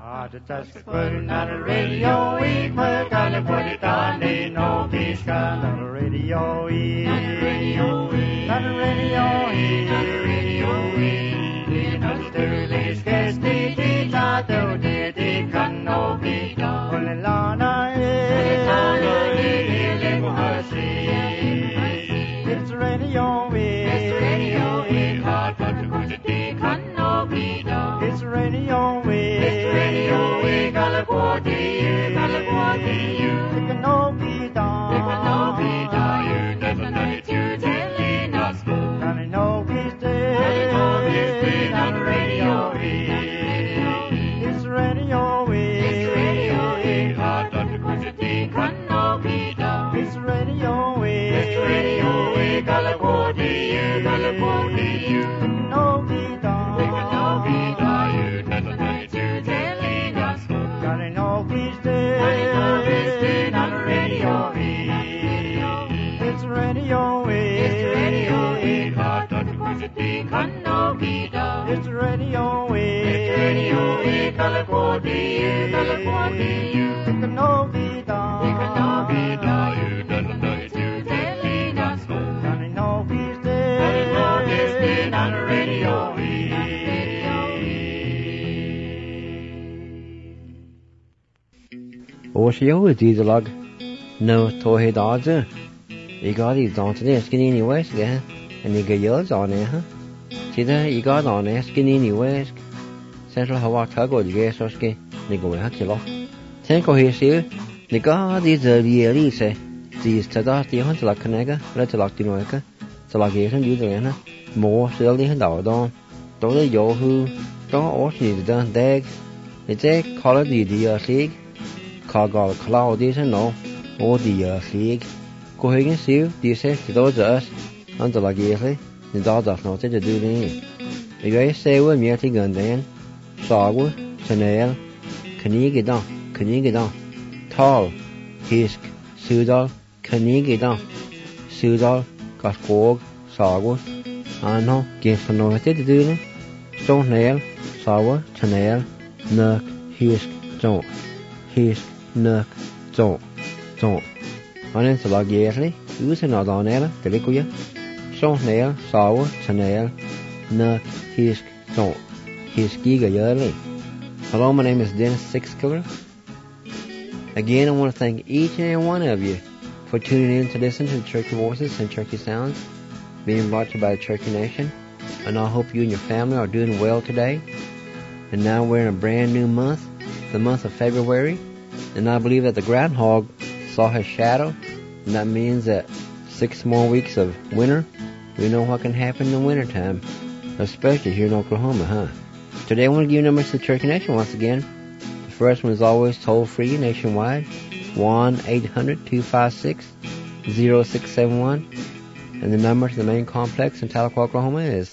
Not a radio, we put on the put it on the no peace gun. Not a radio, we. Not a radio, we. Not a radio, we. Not a radio, we. Not a sterling, guess the teacher, though the can no be done. Only Lana is. It's radio, we. It's radio, we. Hard but the put it can no be done. It's radio, we. California, it can no be done. It can no be done. You never know it, you telling us. And I know he's dead. On the radio, it's radio, it's radio, hard on the quantity can no be done. It's radio, California, it can no be done. It can no be done. You never know it, you telling us. I know he's dead. On the radio, it's radio, it's radio, hard on the quantity can no be done. It's radio, California, it can no be done. It can no be done. You don't know it, you telling us. I know he's dead. I know he's dead on the radio. Oshio Didalag no Tohe Dodger. You got these on today, skinny anyways, yeah, and you get yours on there, huh? See that you got on there, skinny anyways. Central Hawaii Tago, the gas or ski, Nigo Hakilo. Tanko here, see, the god is a really say, these Tadas, the hunter like Canega, let the lock the Noeka, so like Asian Udana, more silly and Dawdon, Dola Yohu, don't ocean is done, dag, it's a color the league. Cargal Cloudies and no, or the league. Go ahead and see, say to those us, under like easily, the dog does not to do the You guys say we're merely gun then, Sawa, Chanel, Canigidon, Tall, Hisk, Sudal, Canigidon, Sudal, Gaspog, Sawa, Anno, Games for no to do it. Stone nail, Sawa, Chanel, Nuck, Hisk, Don't, Hisk. Nuck, don't. On in the log yearly, use another on air, the liquid. So nail, sour, Chanel, Nuck, Hisk, don't. Hisk giga yearly. Hello, my name is Dennis Sixkiller. Again, I want to thank each and every one of you for tuning in to listen to the Cherokee Voices and Cherokee Sounds being brought to you by the Cherokee Nation. And I hope you and your family are doing well today. And now we're in a brand new month, the month of February. And I believe that the groundhog saw his shadow, and that means that 6 more weeks of winter. We know what can happen in the wintertime, especially here in Oklahoma, huh? Today I want to give you numbers to the Cherokee Nation once again. The first one is always toll-free nationwide, 1-800-256-0671. And the number to the main complex in Tahlequah, Oklahoma is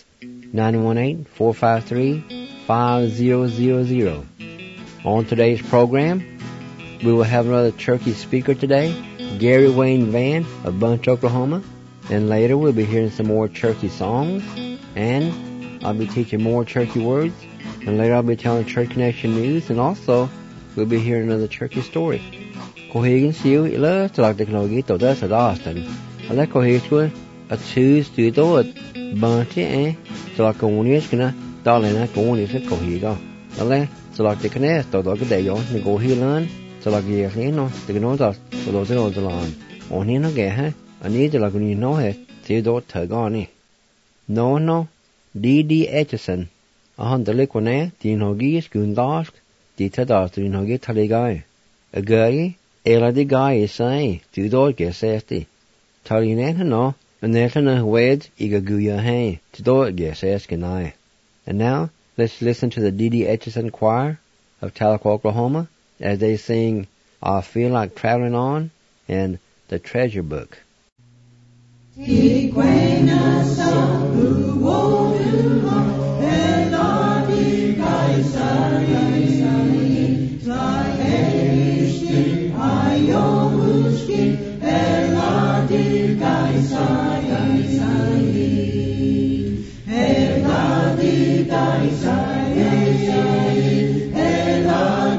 918-453-5000. On today's program, we will have another Cherokee speaker today, Gary Wayne Vann of Bunch, Oklahoma. And later we'll be hearing some more Cherokee songs. And I'll be teaching more Cherokee words. And later I'll be telling Cherokee Nation news. And also we'll be hearing another Cherokee story. Kohegan siu ila talak teknologi toda sa Austin. Ala kohesku a choose to do it bunch talak komunies kana dalena komunies kohega. Ala talak teknes toda kedayo ni kohilan. So like you know, the know that so those are the line. On here no get I need to like when you know it, see do tug on it. No, D.D. Etchison. The liquid Dinogi Gundask, the Tadas, Dinogi Taligai. A guy, Ella the guy is saying, do do get safety. Talinan no, and there's no words, Iga Guya hay, to do get asking I. And now, let's listen to the D.D. Etchison Choir of Tahlequah, Oklahoma, as they sing I Feel Like Traveling On and The Treasure Book. Ella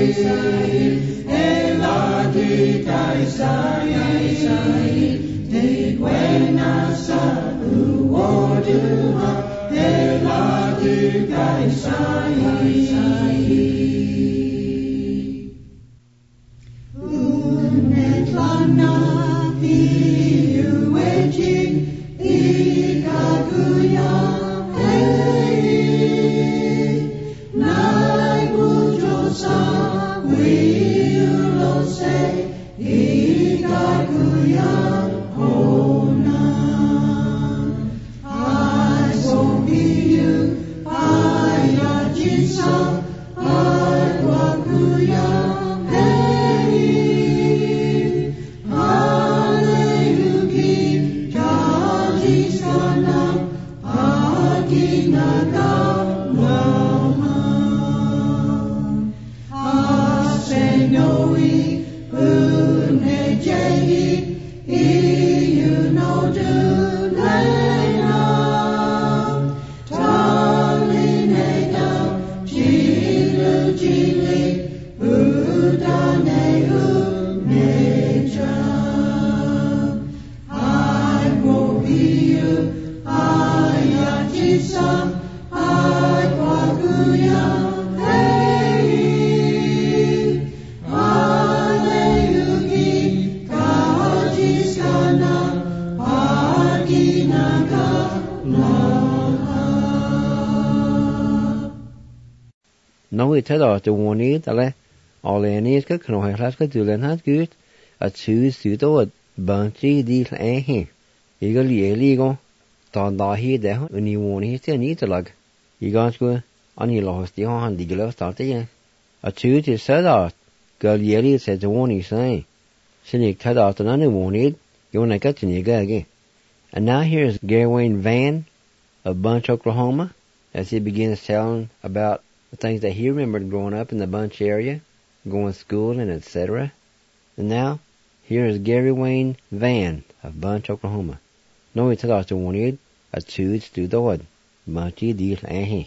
Nói thế đó từ nguồn ý ta lẽ Orleanies cái khổng hệ lát cái từ lên hát good a chữ sự đó bằng chỉ đi lại hè ý cái lý con toàn đó hi để họ ni nguồn hi thế ní từ lag ý cái cái anh đi lo thì họ hành đi cái đó thế a chữ thì sẽ đó cái lý sẽ từ nguồn ý sai xin ý thế đó từ nó nguồn ý cái này cái chuyện cái and now here is Gawain Van of Bunch, Oklahoma, as he begins telling about the things that he remembered growing up in the Bunch area, going to school and etc. And now, here is Gary Wayne Van of Bunch, Oklahoma. Nói thật cho muốn ít, a chữ từ đó, Bunch đi lại hè.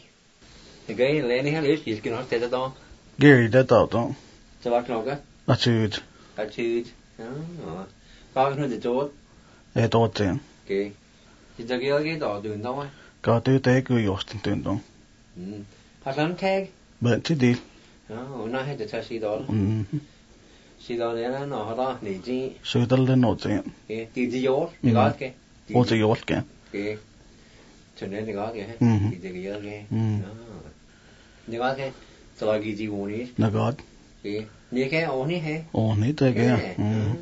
Gary Lenny hay is cái nó thế đó. Gary đã tạo đó. Sao bác nói cái? A chữ. A chữ. Có cái gì tốt? Tốt thế. Okay. Thì cái đó đường đâu á? Có tư tế cứ yếu tình đó. Hạt lắm tag. Bạn chứ đi. Nó hay được xí đó. Xí đó này nó đó nỉ chi. Sự đó lên nốt thế. Okay. Thì gì yếu? Thì có cái. Ô gì yếu cái. Okay. Cho nên thì có cái. Thì cái yếu cái. Thì có cái. Cho là cái gì muốn đi. Nó có. Okay. Như cái ổn đi hay. Ổn đi thế cái.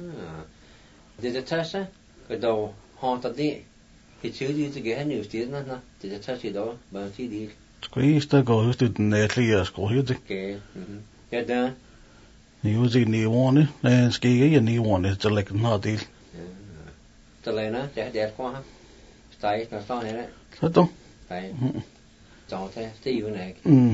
Thì cái test á. Cái đầu họ thật đi. Thì chứ gì cái hay nhiều tiếng nữa. Thì cái test đó bằng chỉ đi. Squeeze go just to net years go here. Okay. Ja da. Ni gì ni one and ski cái ni one is like not deal. Cho nên nó sẽ đẹp quá ha. Tại nó sao này đấy. Sao đâu? Tại. Chọn thế yếu này.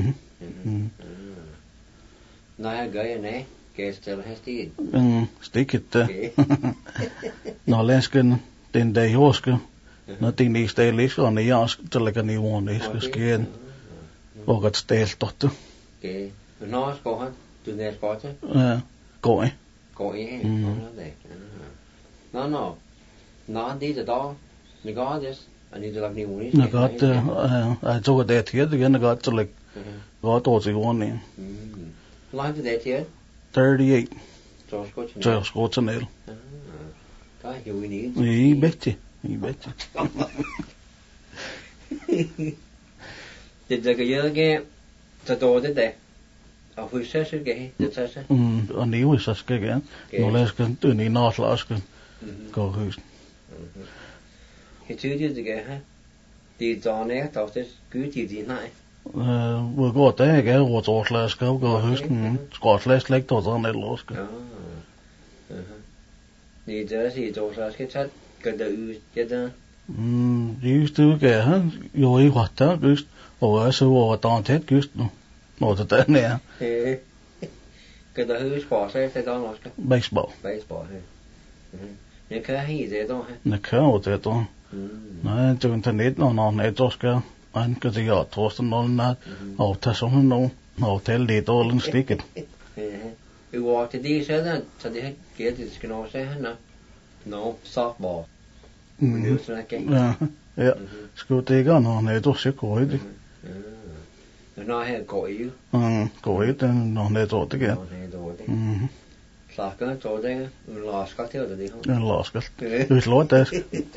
Nói gửi này cái still has to. Stick it. Nó lên skin den day hosk. Nó tin đi stay list on the yask to like a new one is skin. Og gat stelt dottu. Okay. Nó có hả? Từ này có chứ? Có. Có ấy. Nó đi từ đó. Nó có chứ. Anh đi làm nhiều muốn. Nó got so got that here again got to like got all the one in. Live that here? 38. George Scottsdale. Có hiểu ý. Ý betty. Thì cái cho tôi thế đấy. Ở phía sau cái thế sao? Anh níu sao cái nó lên cái từ ní nó là cái có hơi. Cái chữ gì cái ha? Thì cho này tao sẽ cứ chỉ gì này. Vừa có thế cái vừa cho là cái có hơi Scotland like to on that lost. Thì giờ thì cho ra cái chất cái đầu cái đó. Used to cái ha, rồi hoạt đó cứ ở số ở toàn thế cứ nó thật đấy nè. Cái đó hư sport sẽ đó nó cái. Baseball. Hay. Những cái hay gì đó ha. Nó khá ở thế đó. Nó cho internet nó này cho cái anh cái gì ở thoát nó nát ở thế xong nó thể đi đó lên stick it. you walk to these other, so they get this, you know, say, no, softball. Ja, ja. Skulle det ikke når han så går det. Men når han går i. Går det når han det igen. Slakker så det, lasker til det. En lasker. Det slår det.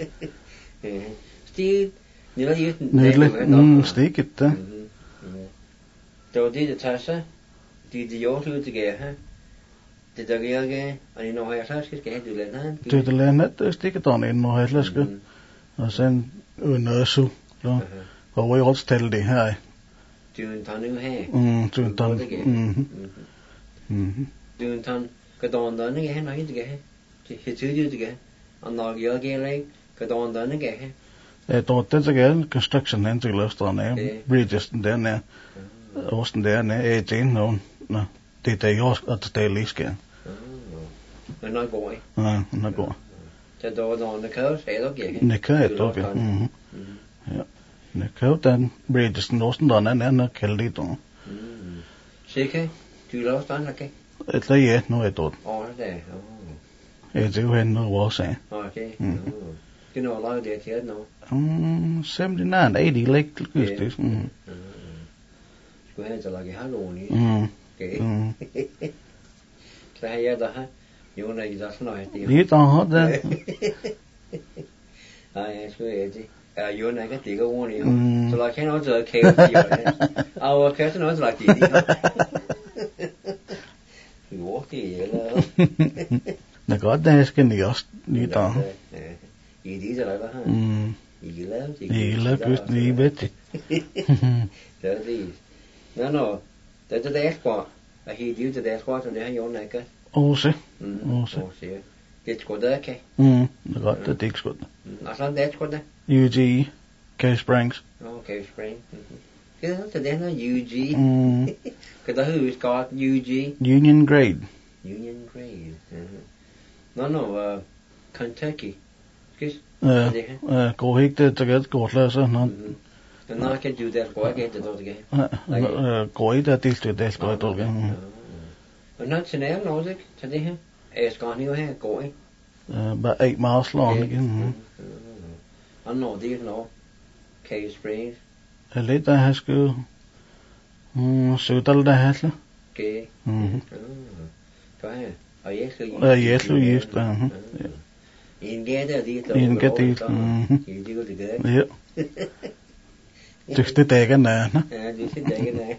Stig, nydelig. Stiget det. Det var det tager sig. Det gjorde ud til gær her. Det der gør jeg, og nu har jeg slaske skal du lade han. Det lade det stikker der ind når jeg slaske. Og så undersøg. Og vi også tælle det her. Du en tand nu her. Du en tand. Du en tand. Kan du andre ikke have noget til gær. Det betyder det gær. Og når jeg gør ikke, kan du andre ikke have. Ja, det så gær construction hen til løfterne. Bridges den der. Osten der er det nogen. Nå, det er jo også at det er lige skal. Men når går I? Ja, når går. Så der var der kører så er det ikke. Det kører det okay. Ja. Det kører den bridges den osten der er når kalder det dog. Sikker? Du laver stand okay? Det er ja, nu er det. Det er. Ja, det er jo hen noget også. Okay. Det når laver det til nu. 79 80 like det. Skulle have til at lage halvåen i. Okay. Så har jeg der her. Jo, når I der sådan noget. Det der har det. Nej, jeg skulle have det. Ja, jo, når jeg kan ordene i. Så der kan også være kæft. Og kæft også lagt det i. Jo, det er eller. Det godt, det er skal ni også lige der. I det der her. I laver kysten i bedre. Det er det. Nå, det er det squat. Jeg helt ud til det squat, og det har jo ikke. Også. Det skulle der ikke. Det er godt, det er ikke skudt. Altså, det skulle der. UG, Cave Springs. Cave Springs. Det er det der UG. Kan der huske godt UG? Union Grade. Nå, Kentucky. Skis. Går ikke det, der går læser nå. Nå, kan du der gå ikke det dog igen. Går ikke det skal jeg dog igen. Men når til nærmere også ikke, så det her. Jeg skal jo her gå ikke. Bare 8 miles long igen. Og når det er nå. Cave Springs. Lidt der har skal sødal der hasle. Okay. Så her. Og jeg skal gift. En gade er det. En gade. Ja. Det dækker nær. Ja, det dækker nær.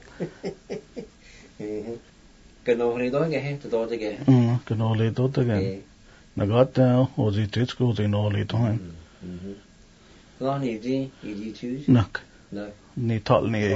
Kan du lige dog have det dog det kan. Kan du lige dog det kan. Når godt der og det skulle det når lige dog. Nå, i de tus. Nok. Ni 12 ni.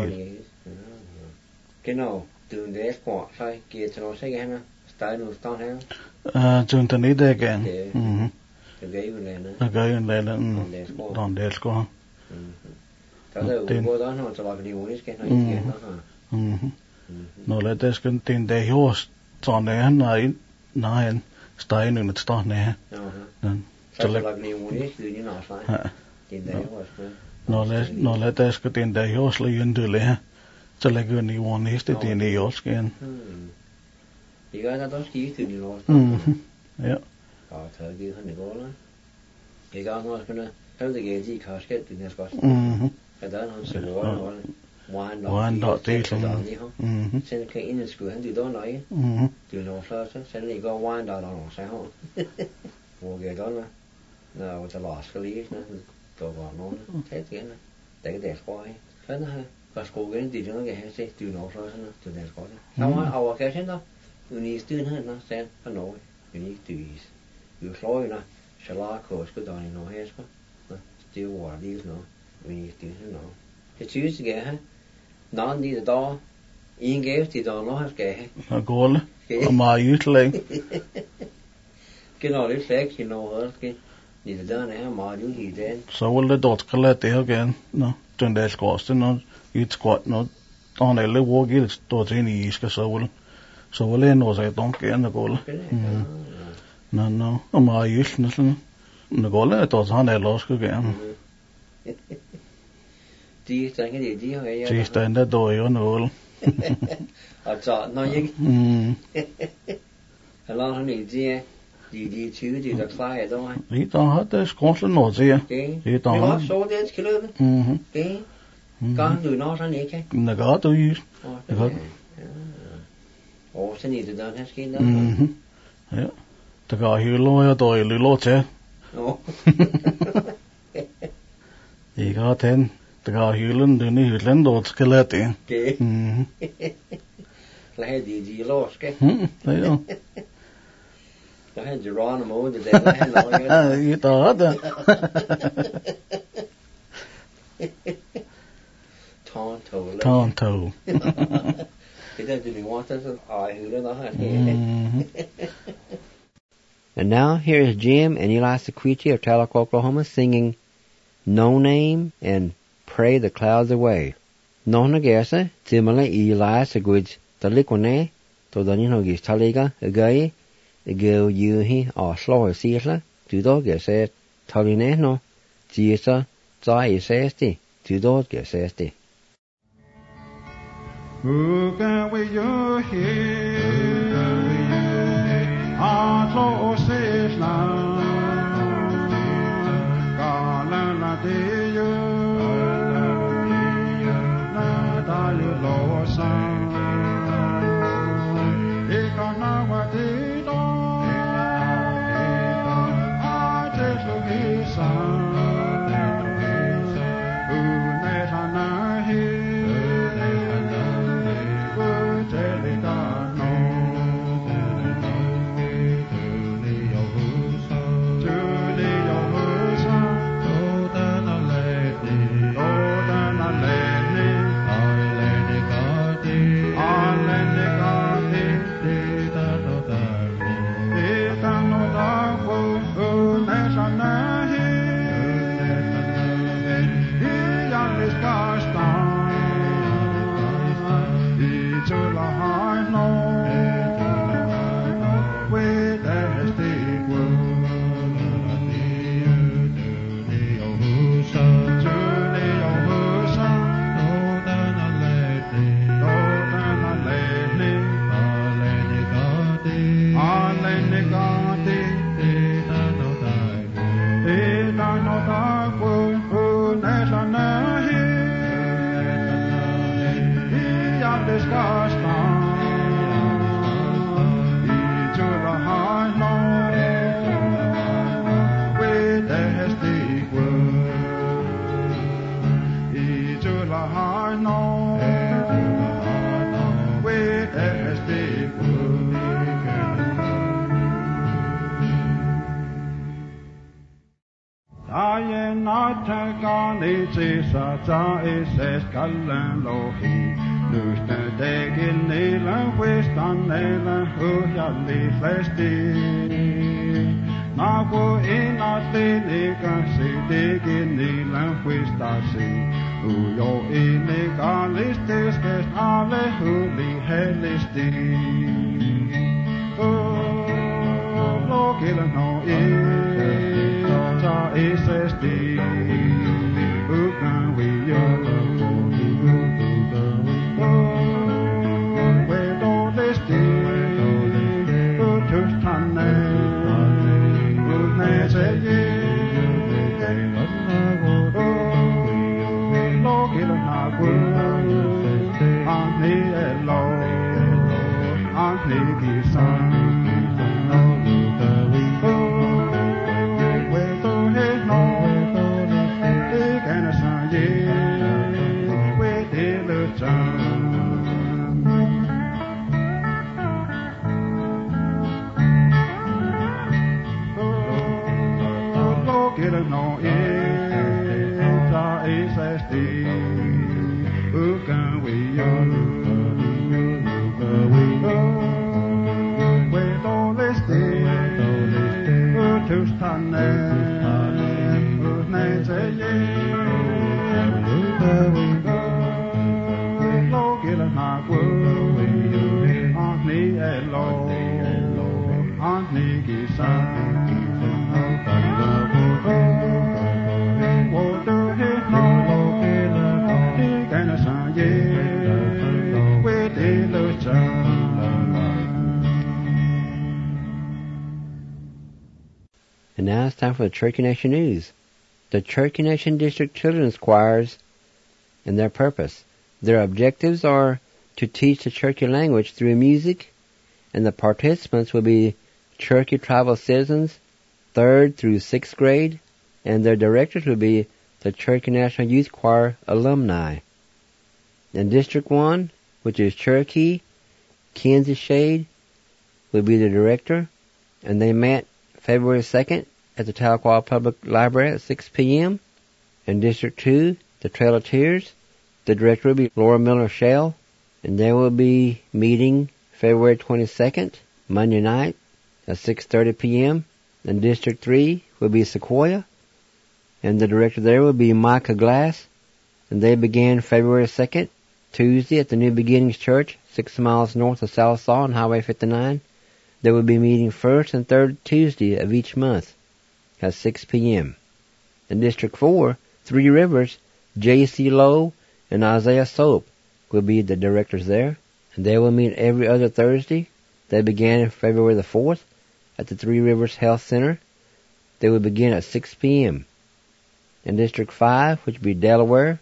Genau, du en dag sport, så giver til noget sikkert henne. Steg nu stod her. Du en dag det igen. Det gør jo en lande. Det gør jo en lande. Den der skulle. Så er det jo godt også, så var det jo ikke når I skal her. Nå, lad det skal den dag jo sådan der når en steg nu et start nær. Så var det jo ikke lige når så. Den dag også. Nå, lad det skal den dag jo slå ind det her. Så lægger vi niveau næste den i også igen. Det gør der også skiftet i år. Ja. Og tager givet han i går, eller? Jeg gør også kunne have det givet i kasket, det er godt. Ja, der er han så går Wine dot det så. Sen kan inden skulle han det der nøje. Det er noget flot, så det går wine dot og så her. Hvor går det der? Nå, så lås skal lige sådan. Der var nogen. Tæt igen. Der kan det skåre. Sådan her. Hvad skulle igen det der kan se det er noget flot sådan. Det er skåre. Så var overkassen der. Unik stuen her nå, sagde på Norge. Unik dyvis. Vi slår jo nå. Shalako skulle der i noget her så. Det var lige sådan noget. Unik stuen her nå. Det synes jeg her. Navn lige der. En gave til der når han skal have. Og gåle. Og meget ytterlig. Genau, det slægt i noget her. Det der er meget i den. Så vil det dot skal lade det her igen. Nå, den der skorste når et skvat når han alle hvor gilt står til i skal så vil det nå sig dom gerne gåle. Nå, og meget ytterlig sådan. Når gåle er dot han eller skal gerne. De tænker de har jeg. Det er der jo noget. Og så når jeg How long have you been? Did you choose to fly it on? He don't have this constant noise here. Okay. He don't have. So that's good. Okay. Gone do not on it. The God to use. Oh, so need to done has skin. Yeah. The guy here lawyer to the lot here. Oh. He got 10. The guy here learned the new land or skeleton. Okay. Like did you lost? Okay. They don't. I had Geronimo the devil. You thought that. Tonto. He doesn't want us. And now here is Jim and Eli Sequiti of Tahlequah, Oklahoma, singing No Name and Pray the Clouds Away. No Nagasa, Timala Eli Seguid, Tahlequah, to the Ninogis Taliga, a guy. Go you he or slow a seasla, to dog get said, Tolineno, Giesa, Zai sesti, to dog get sesti. Who can we you hear? Our soul says now, Galana de you, Nada you lost. time for the Cherokee Nation News. The Cherokee Nation District Children's Choirs and their purpose. Their objectives are to teach the Cherokee language through music, and the participants will be Cherokee tribal citizens, 3rd through 6th grade, and their directors will be the Cherokee National Youth Choir alumni. In District 1, which is Cherokee, Kansas Shade, will be the director, and they met February 2nd at the Tahlequah Public Library at 6 p.m. In District 2, the Trail of Tears, the director will be Laura Miller Shell, and they will be meeting February 22nd, Monday night, at 6:30 p.m. In District 3 will be Sequoia, and the director there will be Micah Glass, and they began February 2nd, Tuesday at the New Beginnings Church, 6 miles north of South Saw on Highway 59. They will be meeting first and third Tuesday of each month at 6 p.m. In District 4, Three Rivers, J.C. Lowe and Isaiah Soap will be the directors there, and they will meet every other Thursday. They began February the 4th at the Three Rivers Health Center. They will begin at 6 p.m. In District 5, which will be Delaware,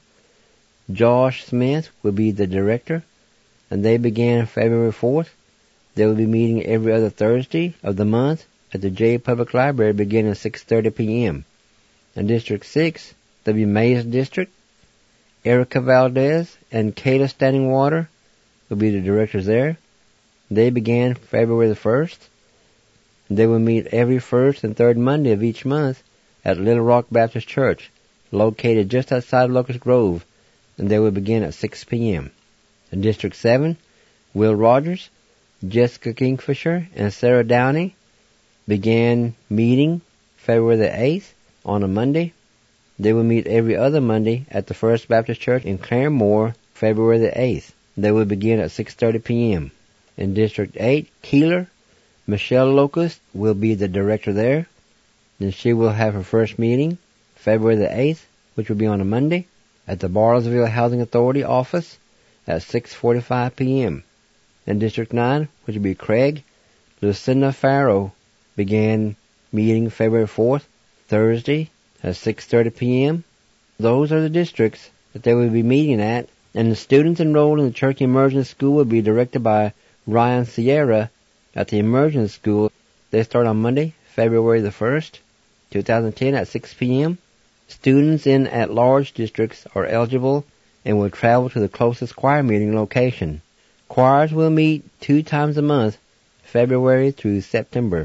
Josh Smith will be the director, and they began February 4th. They will be meeting every other Thursday of the month at the J Public Library beginning at 6:30 p.m. In District 6, W. Mays District, Erica Valdez and Kayla Standing Water will be the directors there. They began February the 1st. They will meet every first and third Monday of each month at Little Rock Baptist Church, located just outside Locust Grove, and they will begin at 6 p.m. In District 7, Will Rogers, Jessica Kingfisher, and Sarah Downey began meeting February the 8th on a Monday. They will meet every other Monday at the First Baptist Church in Claremore, February the 8th. They will begin at 6:30 p.m. In District 8, Keeler, Michelle Locust will be the director there. Then she will have her first meeting February the 8th, which will be on a Monday, at the Bartlesville Housing Authority office at 6:45 p.m. In District 9, which will be Craig, Lucinda Farrow began meeting February 4th, Thursday, at 6:30 p.m. Those are the districts that they will be meeting at, and the students enrolled in the Cherokee Immersion School will be directed by Ryan Sierra at the Immersion School. They start on Monday, February the 1st, 2010 at 6 p.m. Students in at-large districts are eligible and will travel to the closest choir meeting location. Choirs will meet 2 times a month, February through September.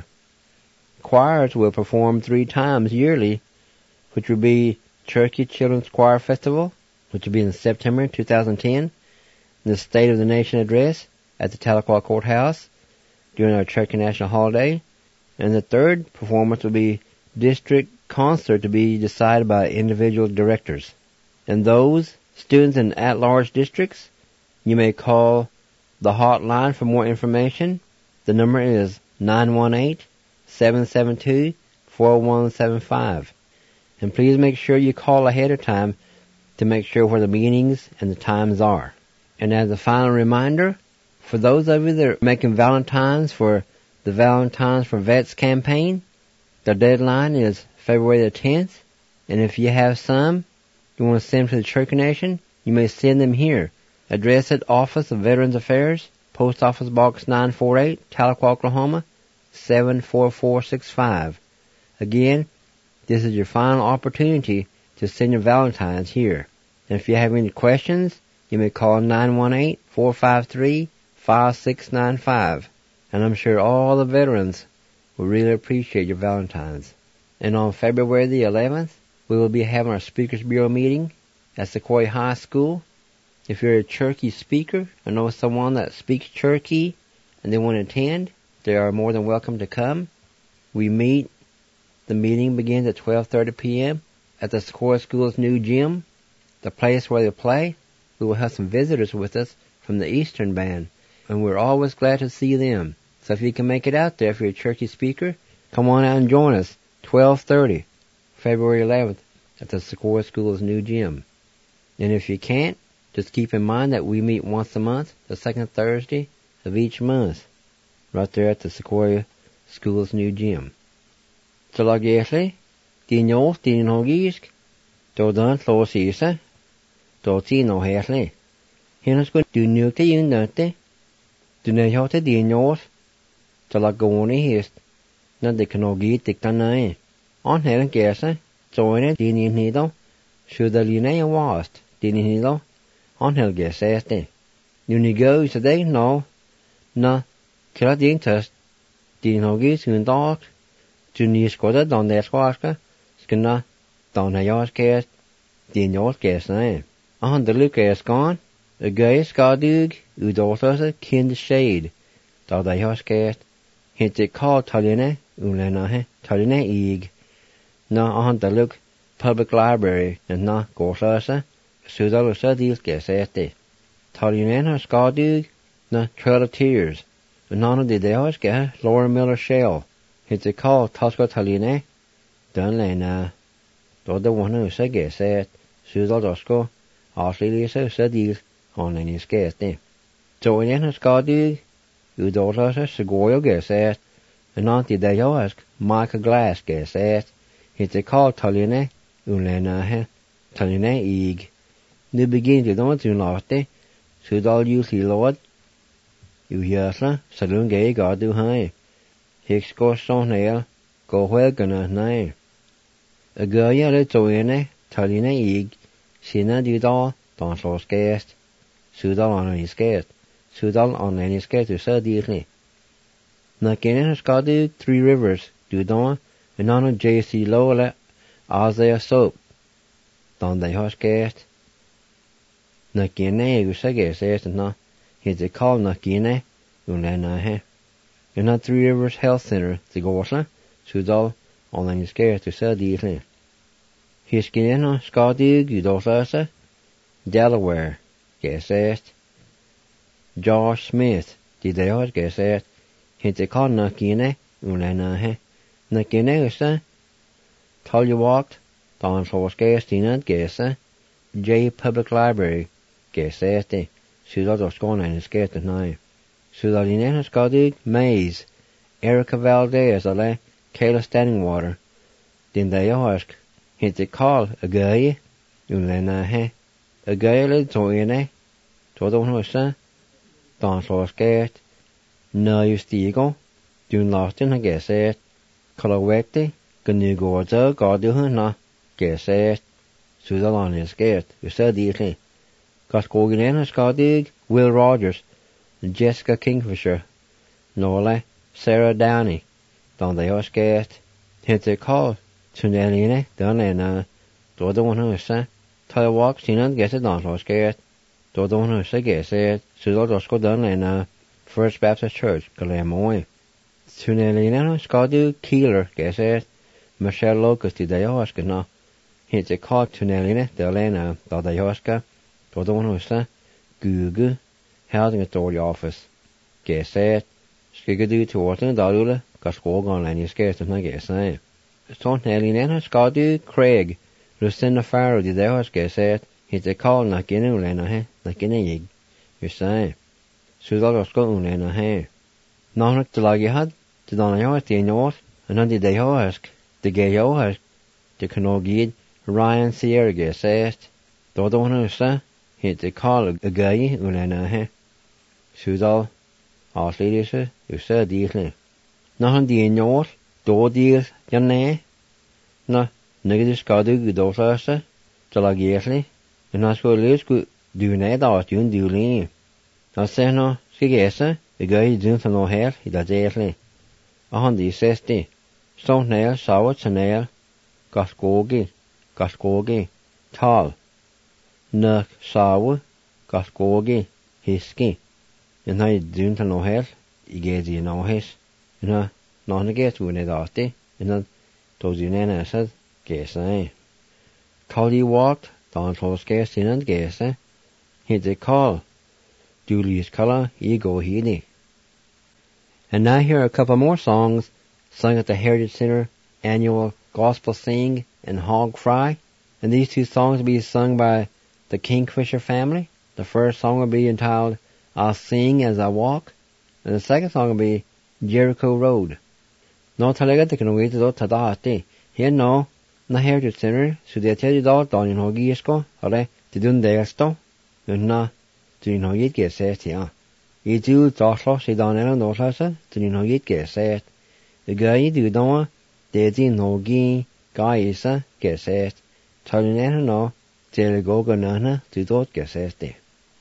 Choirs will perform 3 times yearly, which will be Cherokee Children's Choir Festival, which will be in September 2010, the State of the Nation Address at the Tahlequah Courthouse during our Cherokee National Holiday, and the third performance will be District Concert to be decided by individual directors. And those students in at-large districts, you may call the hotline for more information. The number is 918-772-4175. And please make sure you call ahead of time to make sure where the meetings and the times are. And as a final reminder, for those of you that are making Valentines for the Valentines for Vets campaign, the deadline is February the 10th. And if you have some you want to send them to the Cherokee Nation, you may send them here. Address at Office of Veterans Affairs, Post Office Box 948, Tahlequah, Oklahoma, 74465. Again, this is your final opportunity to send your Valentines here. And if you have any questions, you may call 918-453-5695. And I'm sure all the veterans will really appreciate your Valentines. And on February the 11th, we will be having our Speakers Bureau meeting at Sequoia High School. If you're a Cherokee speaker or know someone that speaks Cherokee and they want to attend, they are more than welcome to come. The meeting begins at 12:30 p.m. at the Sequoia School's new gym, the place where they play. We will have some visitors with us from the Eastern Band, and we're always glad to see them. So if you can make it out there, if you're a Cherokee speaker, come on out and join us, 12:30, February 11th, at the Sequoia School's new gym. And if you can't, just keep in mind that we meet once a month, the second Thursday of each month, right there at the Sequoia School's new gym. So, Log Ashley, Dinos, Dinhogisk, do dan Losisa, do Tino Herley. Hinnas go do nuke yun nante, do nehote Dinos, to la goni hist, na de Knogi dictanae. On Helen Gessa, join Dini Nido, Sudalina and Wast, Dini Nido, on Hel Gessaste. Unigo today, no, na, killa dintas, Dinhogis and dog, Juniscoda don the squaska, skina, don Hayos cast, Dinos Gessae. On the Lucas gone, a gay Skadug, Udorthas, kind shade, do the Hayos cast, hint it called Talina, Ulena, Talina Eeg. Na on the look public library and na Gorsasa, Sudalusa deals Gessete. Talina Skadug, na Trail of Tears, and none of the deos get Laura Miller Shell. It's a call Tosca Talina, Dunlena. Do the one who said Gesset, Sudaldosco, Australia said deals on any skate. So in Skadug, Udorasa, Segoyo Gesset, and not the deos, Michael Glass Gesset. It's a call Talina, Ulena, Talina Eeg. Nu begin to don't do nothing, Sudal you see Lord. You hear, Saloon Gay God do high. Hicks go son nail, go well gonna nine. A girl yellow to in Talina Eeg, Sina do all, don't so scared. Sudal on any scared, Sudal on any scared to so dearly. Nakin has got do 3 rivers, do don't. And on a J.C. Lowell, Isaiah Soap, don they hush cast. Nakine, Usagast, and no, he's a call Nakine, Unana, and not 3 Rivers Health Center, the Gorsla, Sudal, on any scared to sell deeply. His skin, Scottig, Udosasa, Delaware, Gassast. Josh Smith, did they hush Gassast, he's a call Nakine, Unana, Nakinesa, Tollywoct, Don Forsgastina, Gessa, J. Public Library, Gessete, Sudadoscona and Skate at night. Sudalina Scodig, Maze, Erica Valdez, Ale, Kayla Standingwater. Then they ask, hit the call, a guy, Ulena, a guy, Toine, Todonosa, Don Forsgat, No, you stigo, Dune Lostin, I guess it. Colorwecti, Gunugorza, Gorduhuna, Gesset, Sudalon is scared, you said easily. Goskogan Scottig, Will Rogers, Jessica Kingfisher, Nola, Sarah Downey, don't they all scared? Hit a call, Tunelina, Dunlena, do the one who said, Tell walk, Tina, guess it don't so scared. Do the one who said, guess it, Sudalosco Dunlena, First Baptist Church, Galamoy. Tunelina, Scotty, Keeler, Gesset, Michelle Locust, the Dayoska, no. Hits a call Tunelina, Delena, the Dayoska, Dodonosa, Gugu, Housing Authority Office, Gesset, Skigadu to Orton, Dalula, Gascog on Lenny Scares, and I guess I. Tunelina, Scotty, Craig, Lucinda Farrow, the Dayoska, Gesset, hits a call Nakinu Lena, Nakinig, you say. Sudalosco Lena, Nonok the Lagihad, the Donayos, the North, and under the Hoask, the Gayoask, the Canogid, Ryan Sierra Gesset, Dodonusa, hit the call a guy, Ulena, Sudal, Australia, you said easily. Nothing the North, do deals, Yanne, no, negative Scadu, Dosasa, the Lagiasli, and I school lives good, do not out, you do lean. I say no, Skigesa, the guy is doing for no help, he does easily. On the 60, Stone Nail, Sour Nail, Gascogi, Tall, Nuck, Sour, Gascogi, Hisky, and I doing for no help, he gets you no his, and none gets when it oughty, and then those in an acid, guess I. Tolly walked, Don Toscast in and guess I. Hit the call. Julius Color, Ego Heedy. And now here are a couple more songs sung at the Heritage Center annual Gospel Sing and Hog Fry. And these 2 songs will be sung by the Kingfisher family. The first song will be entitled, I'll Sing As I Walk. And the second song will be Jericho Road. No talaga te kano ito tadahati. Here no, Na Heritage Center, so the Teddy Daniel Hogiesco, or the Dundegasto, and na Dunhogit gets set, yeah. You do Doslo, say Daniel Noslasa, Dunhogit gets set. The guy do Doma, the Dinhogi, Gaisa gets set. Tolina no, Delegoga Nana, to dot gets set.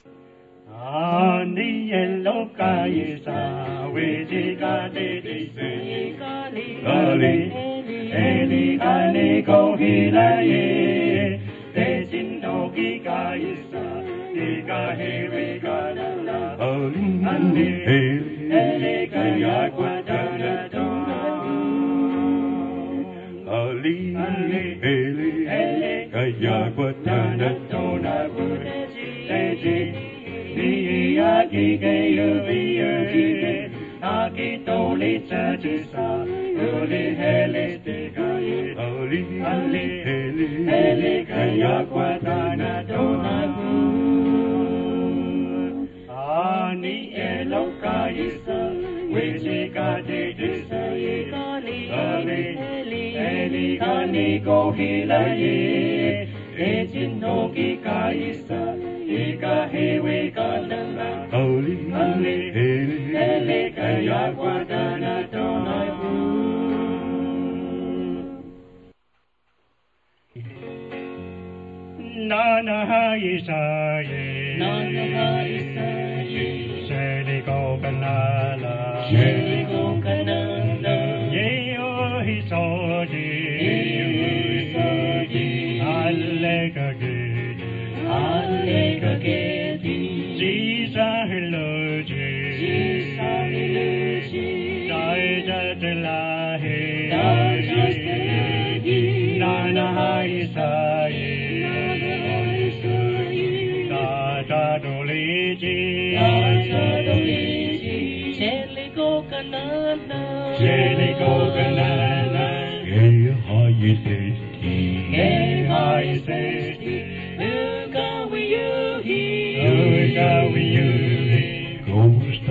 Ani yellow Gaisa, which is got the Gali. Eli ane ko hilaye, desin no gika isa, gika hewe gana. Ane ele kaya kwatana dona. Ali ele kaya kwatana dona. Desin ni aki kayo aki toli chachisa, uli hele tekaye, ali hele kaya kwatana donagu. Ani elo kayisa, wichi kadidisa ye, ali ani kohilaye, ejin nogi kayisa, ika hewe kalanga, ali hele kaya kwatana donagu. Nana haisaye, Sheli go kanala, Yeo hisoji, Alle kagedi, Jisa hiloji, Daija delahi, Nana haisaye, Dada doliji, Sheli go kanana, Hey high safety, Uga we you, Ghost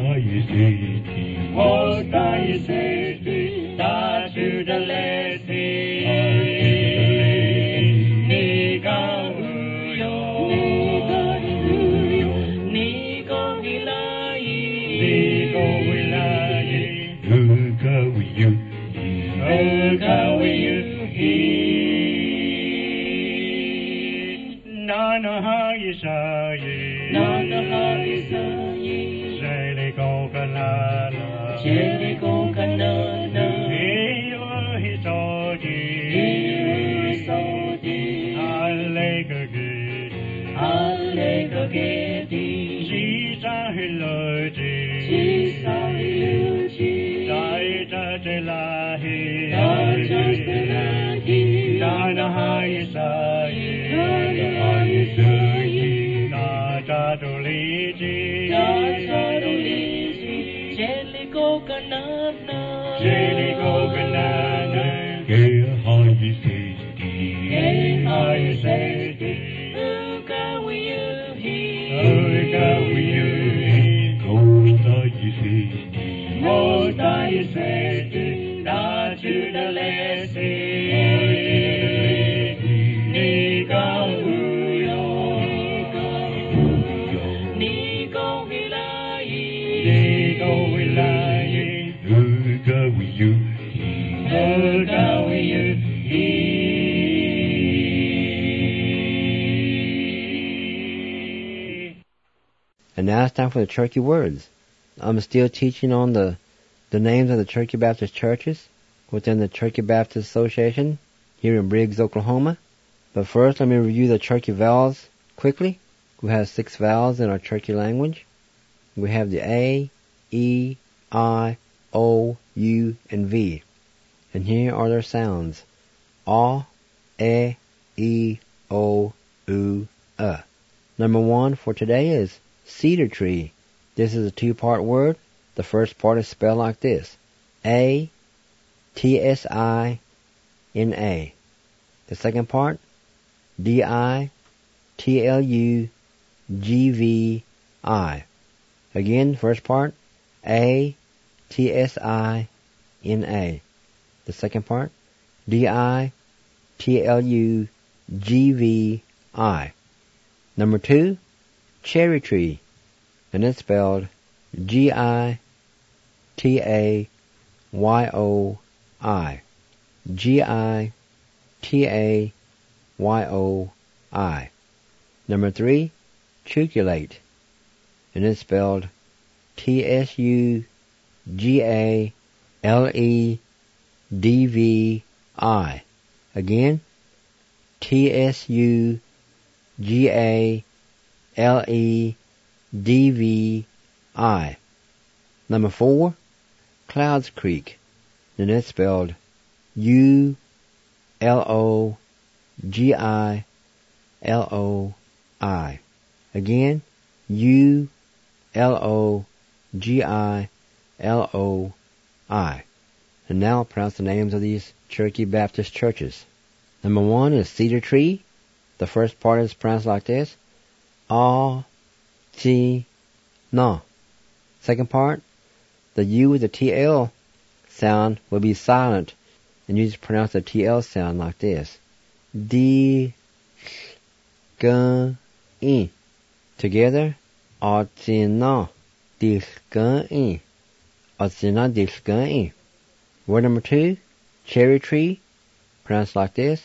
I safety, Da to the lady, Niga uyo, Nigo hilayi, Uga we you, Nana haisaye, Sheli go kanana, Eyo hisoji, Alle kagedi, Shisa hiloji, Daija delahi, Nana haisaye, Dada doliji, Sheli go kanana, Hey high safety, Uga we you, Ghost I safety, Da to the lady, Niga uyo, Nigo hilayi, Uga we you, And now it's time for the Cherokee words. I'm still teaching on the names of the Cherokee Baptist churches within the Cherokee Baptist Association here in Briggs, Oklahoma. But first, let me review the Cherokee vowels quickly. We have 6 vowels in our Cherokee language. We have the A, E, I, O, U, and V. And here are their sounds. A, E, O, U, Number 1 for today is cedar tree. This is a 2-part word. The first part is spelled like this. A, T-S-I-N-A. The second part, D-I-T-L-U-G-V-I. Again, first part, A, T-S-I-N-A. The second part, D-I-T-L-U-G-V-I. T-L-U-G-V-I. Number 2, cherry tree, and it's spelled G-I-T-A-Y-O-I. G-I-T-A-Y-O-I. Number 3, chuculate, and it's spelled T-S-U-G-A-L-E-D-V-I. Again, T-S-U-G-A-L-E-D-V-I. Number 4, Clouds Creek, and it's spelled U-L-O-G-I-L-O-I. Again, U-L-O-G-I-L-O-I. And now I'll pronounce the names of these Cherokee Baptist churches. Number 1 is Cedar Tree. The first part is pronounced like this: A-T-Na. Second part, the U with the T-L sound will be silent, and you just pronounce the T-L sound like this: D-G-I. Together, A-T-Na. D-G-I. A-T-Na, D-G-I. Word number 2, cherry tree, pronounced like this: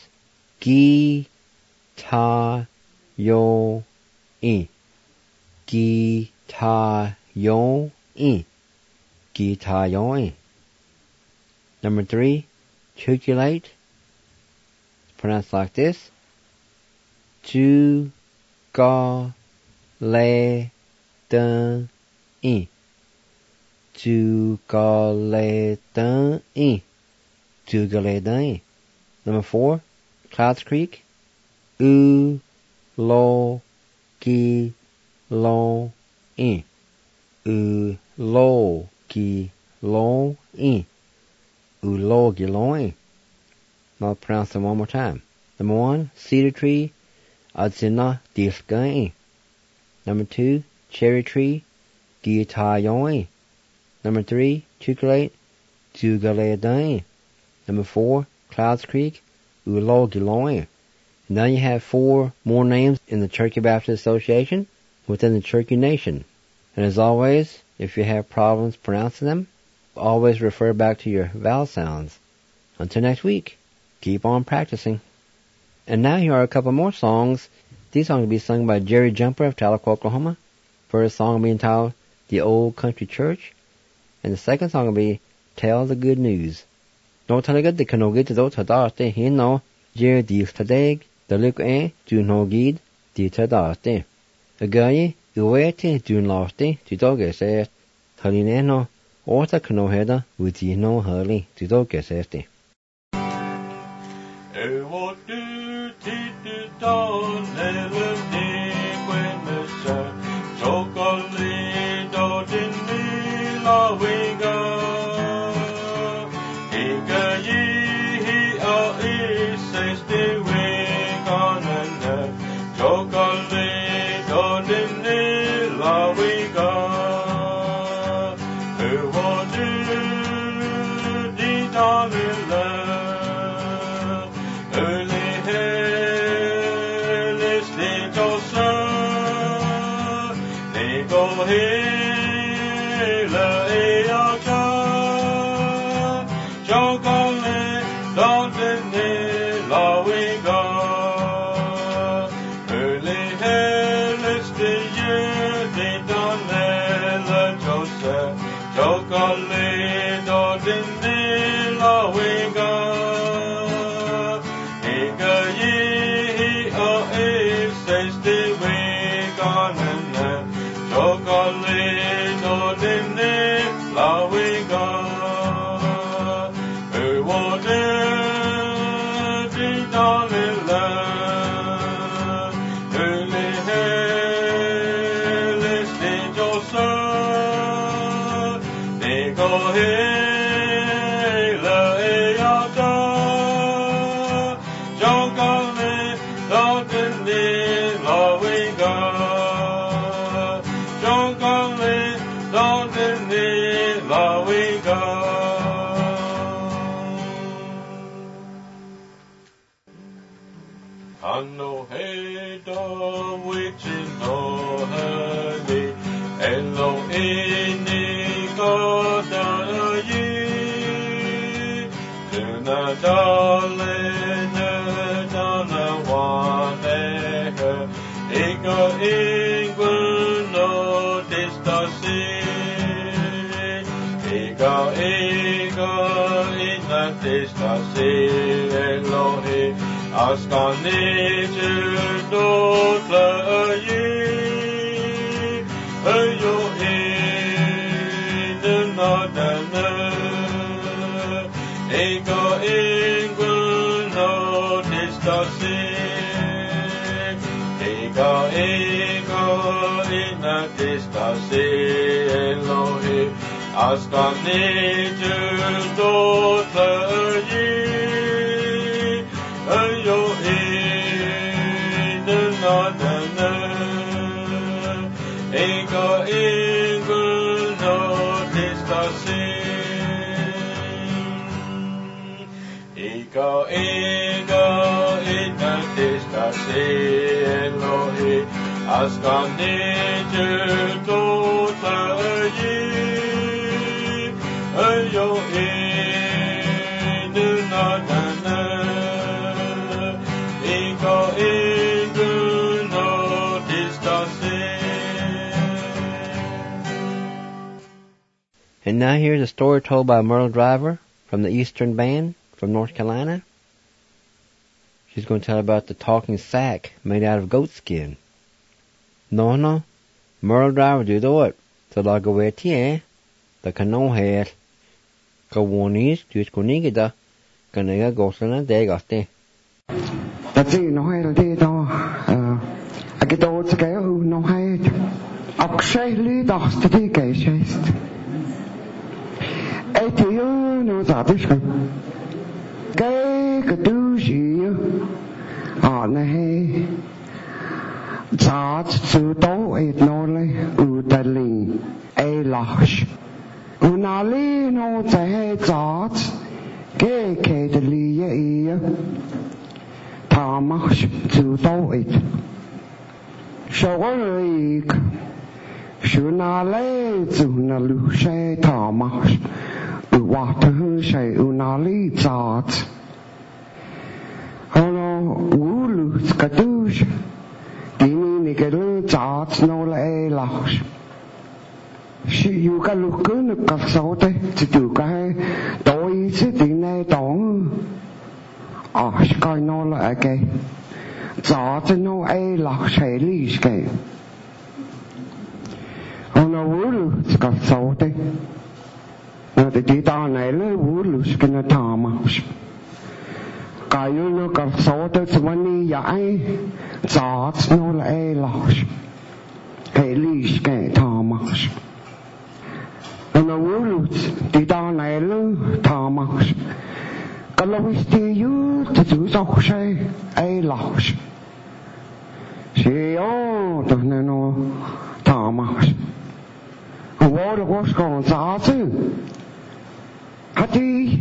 Gi-ta-yo-i. Gi-ta-yo-i. Gi-ta-yo-i. Number 3, chuculate, pronounced like this: Ju-ga-le-dun-i. Ju-ga-le-dun-i. Ju-ga-le-dun-i. Number 4, Clouds Creek, U-lo-ki-lo-i. U-lo-ki-lo-i. U-lo-ki-lo-i. I'll pronounce them one more time. Number 1, Cedar Tree, Adzina Disgai. Number 2, Cherry Tree, Gitayoi. Number 3, Chukulate, Jugaledai. Number 4, Clouds Creek, Ulogiloi. Now you have 4 more names in the Cherokee Baptist Association within the Cherokee Nation. And as always, if you have problems pronouncing them, always refer back to your vowel sounds. Until next week, keep on practicing. And now here are a couple more songs. These songs will be sung by Jerry Jumper of Tahlequah, Oklahoma. First song will be entitled The Old Country Church. And the second song will be Tell the Good News. Don't tell the good to those hadaste, he no, Jerry Dis Tadeg, the look do no gid, di tadaste. A guy, uete, do loste, to dog says, Halineno, orta canoheda, with ye no hurly, to dog says. which is no hurry, Elohim Kodayi, Tuna Dalena Dana Waneha, Ego Inguno Distasi, Ego Inatistasi, Elohim, Askani Judotlayi, Elohim Nadana, Ego Inguno Distasi, Ego Inatistasi, Elohim, Askani Judotlayi, Elohim Nadana, Ego Inguno Distasi, Ego Inatistasi, Elohim, Askani Judotlayi, Elohim Nadana, Ego Inguno Distasi. And now here's a story told by Merle Driver from the Eastern Band from North Carolina. She's going to tell about the talking sack made out of goat skin. No, Merle Driver do it. So I'll go with you, the canoe hair. Go one is, just go nigga, Kanega goes on a day got there. That's it, no hay đi đó. I get all to go, no hay. Actually, that's the day case. Ấy thì nó giả tích cái đứa gì này giả sự tố ấy nó lấy ta linh ấy lach nào lý nó sẽ giả cái lý ấy thà mắc sự tố ấy sau rồi sự nào lấy sự nào lưu sẽ thà mắc water say unali zat ono ulu skatush dini nikelu zat no le lach si yu ka lu ku nu ka so te tu ka doi si tin ne tong sky no la ke zat no e lach sai li ske ono ulu ska so te the data này là vũ lực cái nó thầm mà cái nó gặp số tới vấn đề giải giá nó là lọt cái lý cái thầm mà nó vũ lực data này là thầm mà cái lối đi yếu thì chủ dọc xe lọt thì tụi nó thầm mà vô được có còn giá chứ Hati,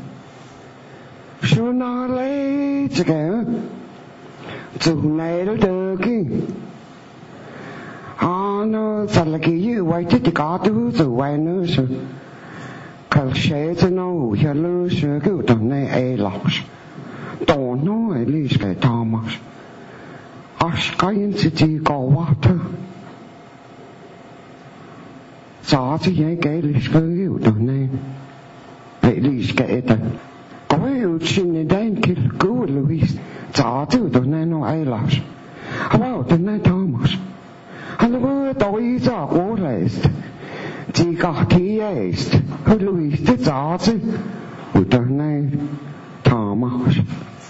suna lấy chứ kìa, dùng này nó được kì, nó thật là kỳ dữ vậy chứ thì có thứ từ vậy nữa rồi, kalau saya tu no, ya lu saya tu tu ne elak, tu no elis ke Thomas, askain siti kawat, sao chứ vậy cái elis ke tu ne. Elis ke eta. Có yêu xin này đến kêu cứu Louis. Chả chứ tụi này nó ai làm. Wow, tụi này Thomas. Hắn vừa tôi ra cố rest. Chỉ cả thi est. Louis thì chả chứ. Tụi này Thomas.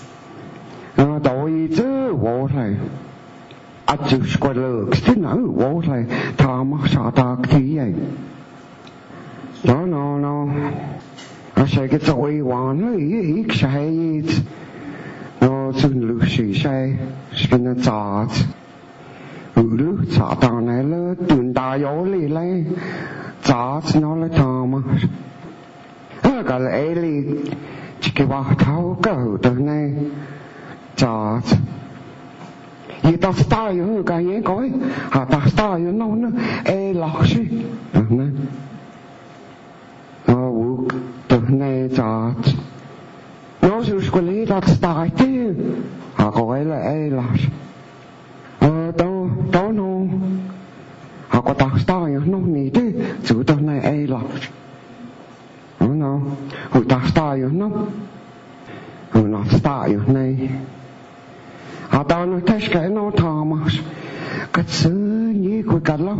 Tôi chứ vô này. Chú squad lược thế nào vô này. Thomas sao ta thi ấy. Đó nó. Saya kata iwan ni saya no sun lucy saya spina zat ulu zat này là tuần đại yếu li lấy zat nó là thầm cái là li chỉ cái vào tháo cái từ này zat Ye ta sta yo ka ye koi ha ta sta yo no no e la shi na wo to ne ta no su skole ta sta te ha ko la e la to no ha ko ta sta yo no ni te su to ne e la no ho ta sta yo no ho na sta yo ne ha ta no te ska no Thomas cắt sứ như của cả lâu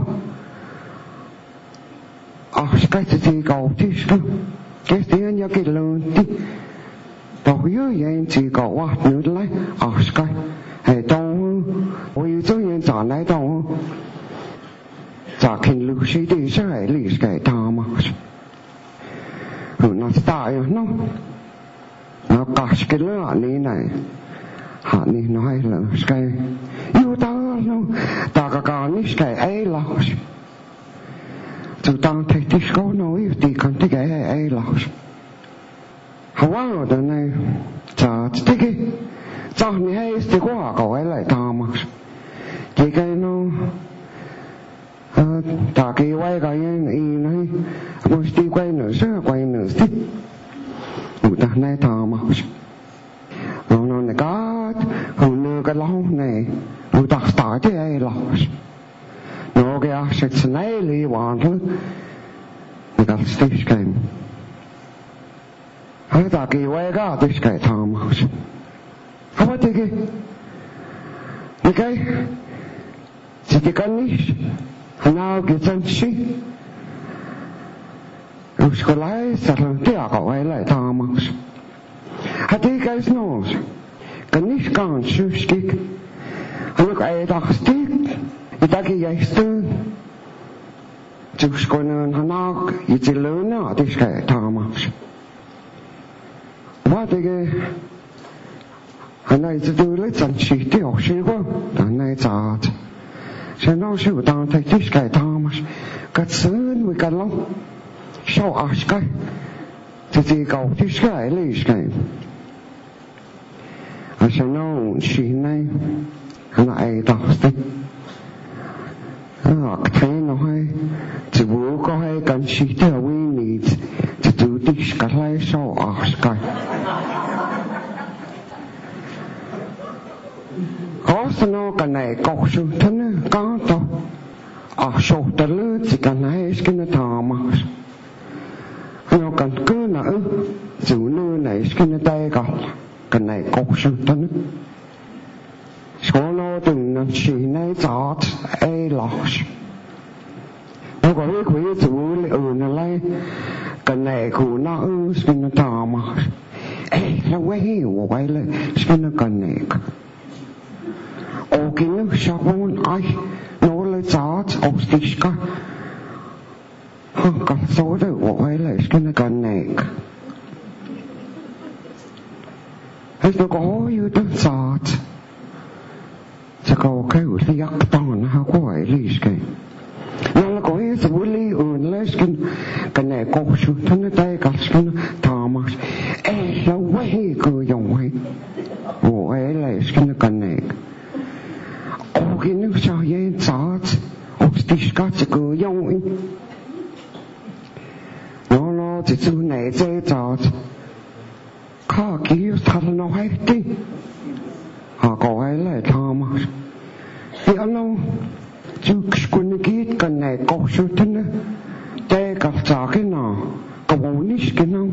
cái gì cầu thì cái tiếng như cái lớn thì tao nhớ vậy chỉ có quá nữa lấy cái hệ tao ôi tôi nhận trả lại tao trả kinh lưu sĩ đi sẽ hay lý cái tao mà nó tại nó cả cái lửa này hả ni nói là cái yêu tao nó ta cả ni cái ấy là chúng ta thấy tí số nói thì còn tí cái ấy là hoa ở đây chả tí cái chả ni hay tí quá cậu ấy lại ta mà cái nó ta cái quay cái này này một tí quay nữa sẽ quay nữa tí ta này ta mà nó này có hồn nơ cái lâu này người ta start thế ấy là nó cái assets này li hoàn thôi người ta stage game hay ta cái quay cái stage game tham không phải cái chỉ cái này nào cái chân sĩ rồi cái lại sẽ làm thế à cậu ấy lại tham hay cái nó cái này càng sưu stick hay cái đặc stick ita ki yaistu just konon hanak iti luna this guy Thomas what the hanai to do let's and she do she go hanai zat so no she don't take this guy Thomas got soon we got long show us guy to see go this guy at least guy I said no she name hanai dusty thấy nói chỉ bố có hay cần chỉ theo we need to do this cái này sau cái có sao cái này có sự thân có đâu số tờ lư chỉ cần hay cái nó thò mà nó cần cứ nữa dù nơi này cái nó tay cái này có sự thân số nó từng năm chỉ này chót ai lọt nó có cái quý chủ nó lấy cái này của nó cái nó thò mà ai nó quay hiểu quay lại cái nó cái này ô cái nó sao không ai nó lấy chót ô tí cái không có số đấy quay lại cái này hay nó có như tất chótจะก็แค่อุทยักตอนนะฮะก็ไหวลิสกันนั่นแล้วก็ให้สมุลีอื่นเลยกันกันไหนก็ชุดท่านได้กันกันทำมาแล้วไว้ก็ยังไว้โอ้ยเลยกันไหนโอ้กินนึกชาวเย็นจัดโอ้ติดกันจะก็ยังไว้แล้วจะจู่ไหนเจ๊จัดข้าคิดทันน้อยที่ก็ไว้เลยทำมาที่อันนั้นจุกสกุลกิจกันไหนก็สุดนะแต่กับจากที่น่ะก็วันนี้กันนะ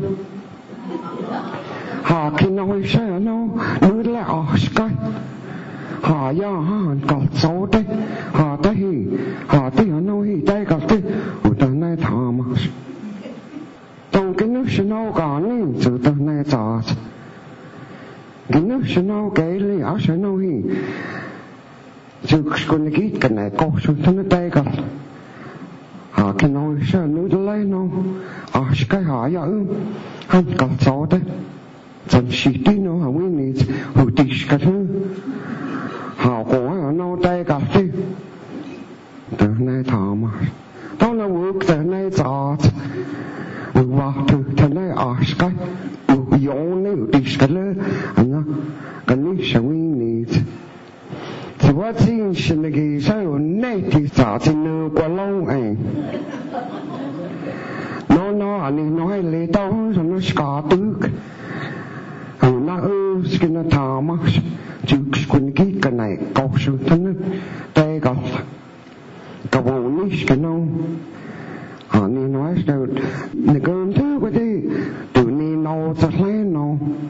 หากินเอาใช่อันนั้นนู่นแหละสกายหายาหากับโซ่ได้หาได้หาที่อันนั้นได้กับที่อุตส่าห์ได้ทำมาต้องกินนึกฉันเอาการนี่จุดนั้นจัดกินนึกฉันเอาเกลี่ยฉันเอาฮีจุกสกุลกิจกันไหนก็สุดนั้นได้กันหากินเอาใช่นู่นเลยน้องสกายหายาหันกับโซ่ได้จันสิที่น้องหาวินิจหูติสกันหาหัวน้องได้กันที่แต่ในถามมาตอนเราวุกแต่ในจัดว่าถึงแต่ในสกายย้อนในติสกันเลยอันนั้นกันนี่ฉันวินิจ是我真心的给所有内地早晨的过龙哎。nó anh nói lấy tao cho nó ska tước nó cái nó thà mà chứ quân cái này câu sự thân tay gặp cái bộ ní cái nó anh nói rồi này cái thứ cái gì từ này nó sẽ lên nó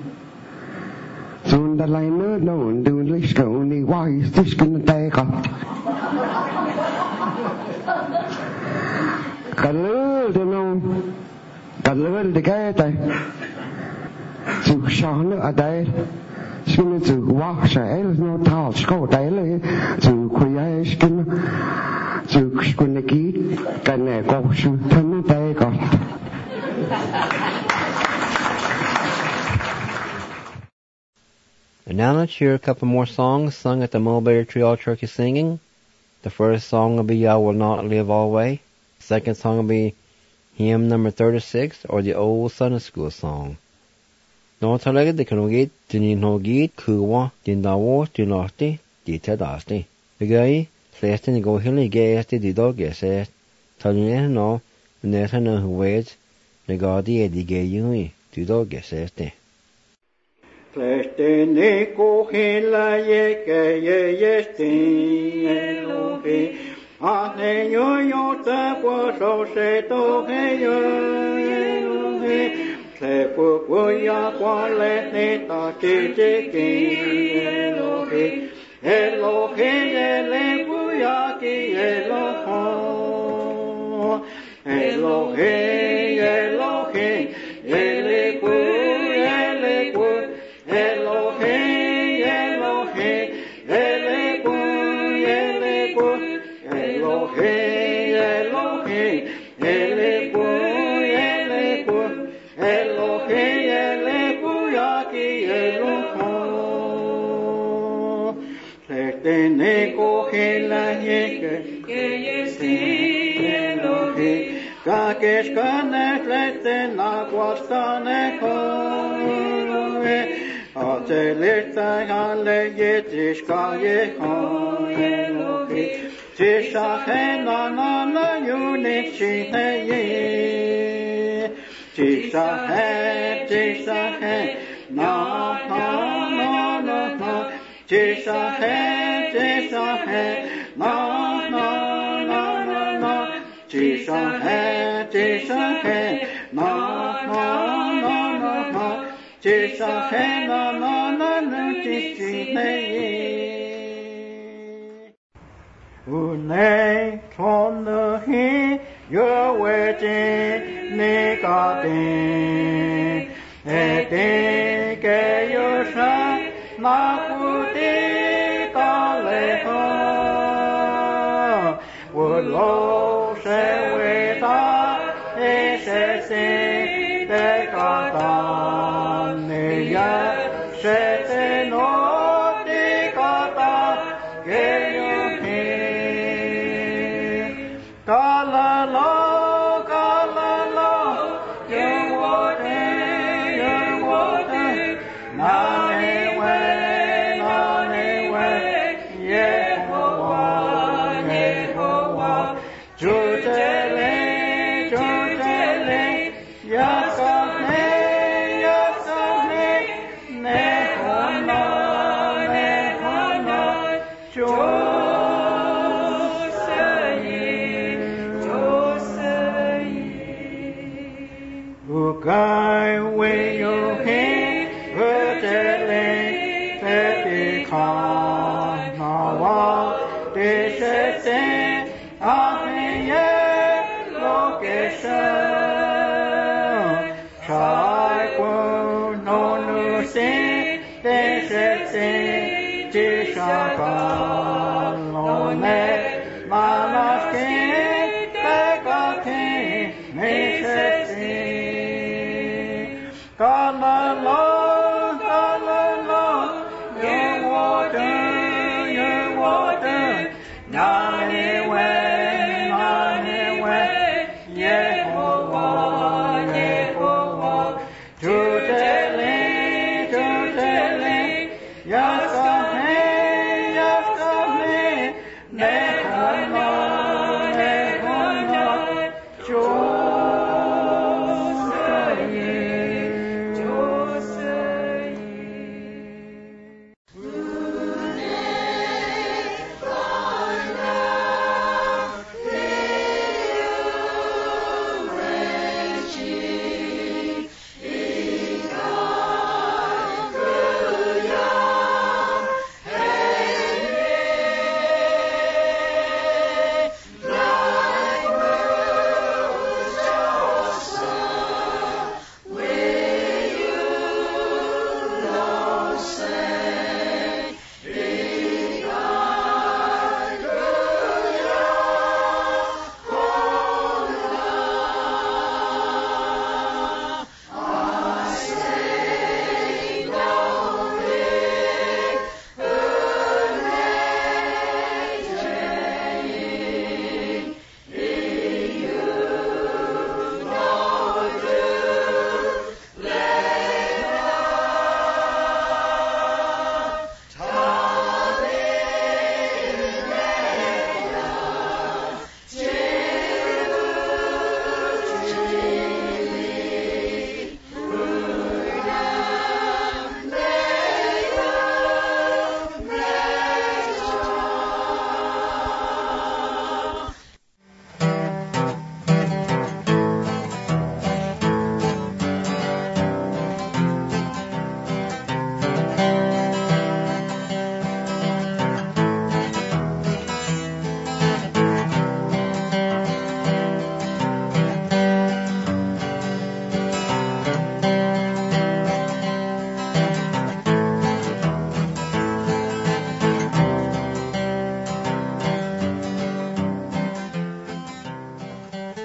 rồi đã lại nữa nó từ lấy cái này quay cái nó tay gặp cái lứa thì nó cái lứa thì cái tay sự sáng nữa ở đây xin nó sự quá sẽ nó thao câu tayเลยsự khuya cái nó sự cái này cái này có sự thân tay có. And now let's hear a couple more songs sung at the Mulberry Tree All Turkey Singing. The first song will be I Will Not Live Always. Second song will be hymn number 36, or the old Sunday school song. Nó thở lại cái nó ghi tin nó ghi khử wa tin dawo tin nasti ti te dasti. Begai sẽ tin go hili ge ti di do ge sẽ thở nhẹ nó nè thở nó huế ne ga di di ge yui ti do ge sẽ te. Fleste ne kohela ye ke ye stin elohi. Ane yo yo ta kwa so se to he yo elohi. Se kwa ya kwa le ne ta ti ti ki elohi. Elohi ele ku ya ki eloho. Elohi Elohi ele ku Elohi Elohi ele ku Elohi Elohi ele ku Elohi ele ku ya ki Eloho. Tene ko hela ye ke yesi Elohi ka keskane lete na kwastane ko Ateleta hale ye tishka ye ho Elohi tisha he na yuni chi he ye tisha he na tisha he na tisha he na tisha he na tisha Unai tonu hi yoweti nikati eti ke yosha nakuti kaleho Ulo se weta esesi te kataniya se te no ti kata geyohi Kalalo you're water nane we Yehovah Jutele Yasane Nehona Ukai we yo he Utele Tetikanawa Deshete Aheye Lokesha Shaiku Nonuse Deshete Tishakalone Malaske Tekate Neshete Kalalo you're water nane we Yehovah Jutele Yasane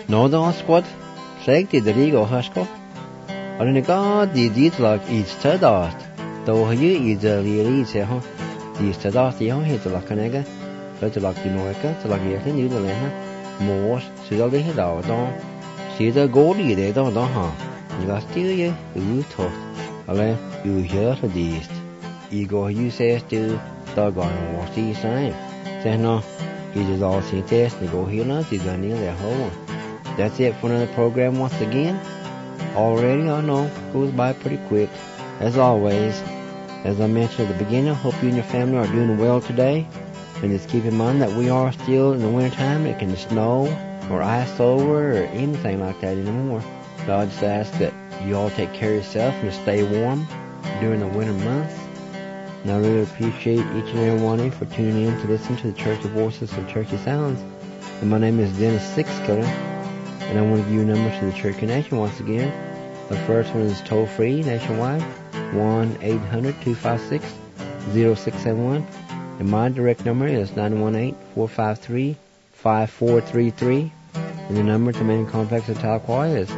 No da squad. Seg the Rigo Hasko. And the God did like each tadast. Though you is a really say, huh? The tadast, you hit the Lacanega, but the Lucky Noica, the Lucky New Lena, Morse, Sudan, the Hidao, see the goldie they don't know, huh? You got still you talk. Ale, you hear the east. You go, you says to doggone or see sign. Say no, he just all see test, they go here now, he's running their whole. That's it for another program once again. Already, I know, goes by pretty quick. As always, as I mentioned at the beginning, I hope you and your family are doing well today. And just keep in mind that we are still in the wintertime. It can snow or ice over or anything like that anymore. So I just ask that you all take care of yourself and stay warm during the winter months. And I really appreciate each and every one of you for tuning in to listen to the Church of Voices and Turkey Sounds. And my name is Dennis Sixkiller. And I want to give you numbers to the Cherokee Nation once again. The first one is toll-free nationwide, 1-800-256-0671. And my direct number is 918-453-5433. And the number to main complex of Tahlequah is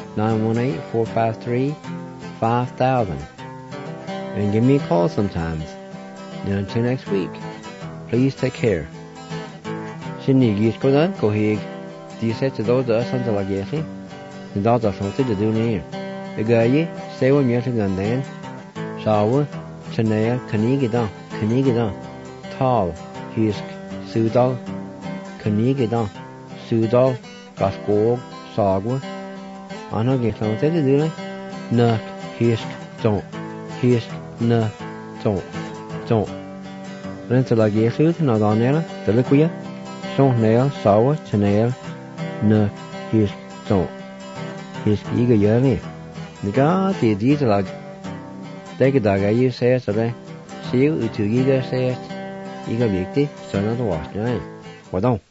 918-453-5000. And give me a call sometimes. And until next week, please take care. Shinny go ahead. You said to those of us on the Lagesi, the dogs are something to do near. The guy, say when you're going then, Shawa, Chanea, Kanigidon, Tall, Hisk, Sudal, Kanigidon, Sudal, Gaskog, Sagwa. I know get something to do, Nuck, Hisk, don't, Nuck, don't. Then to Lagesi, not on there, the liquid, Son nail, Sawa, Chanea. No, he's so. He's eager yearly. The God did these like. Take a dog, you say today. See you to eager says. Eager victim, so not wash, right? Well, don't.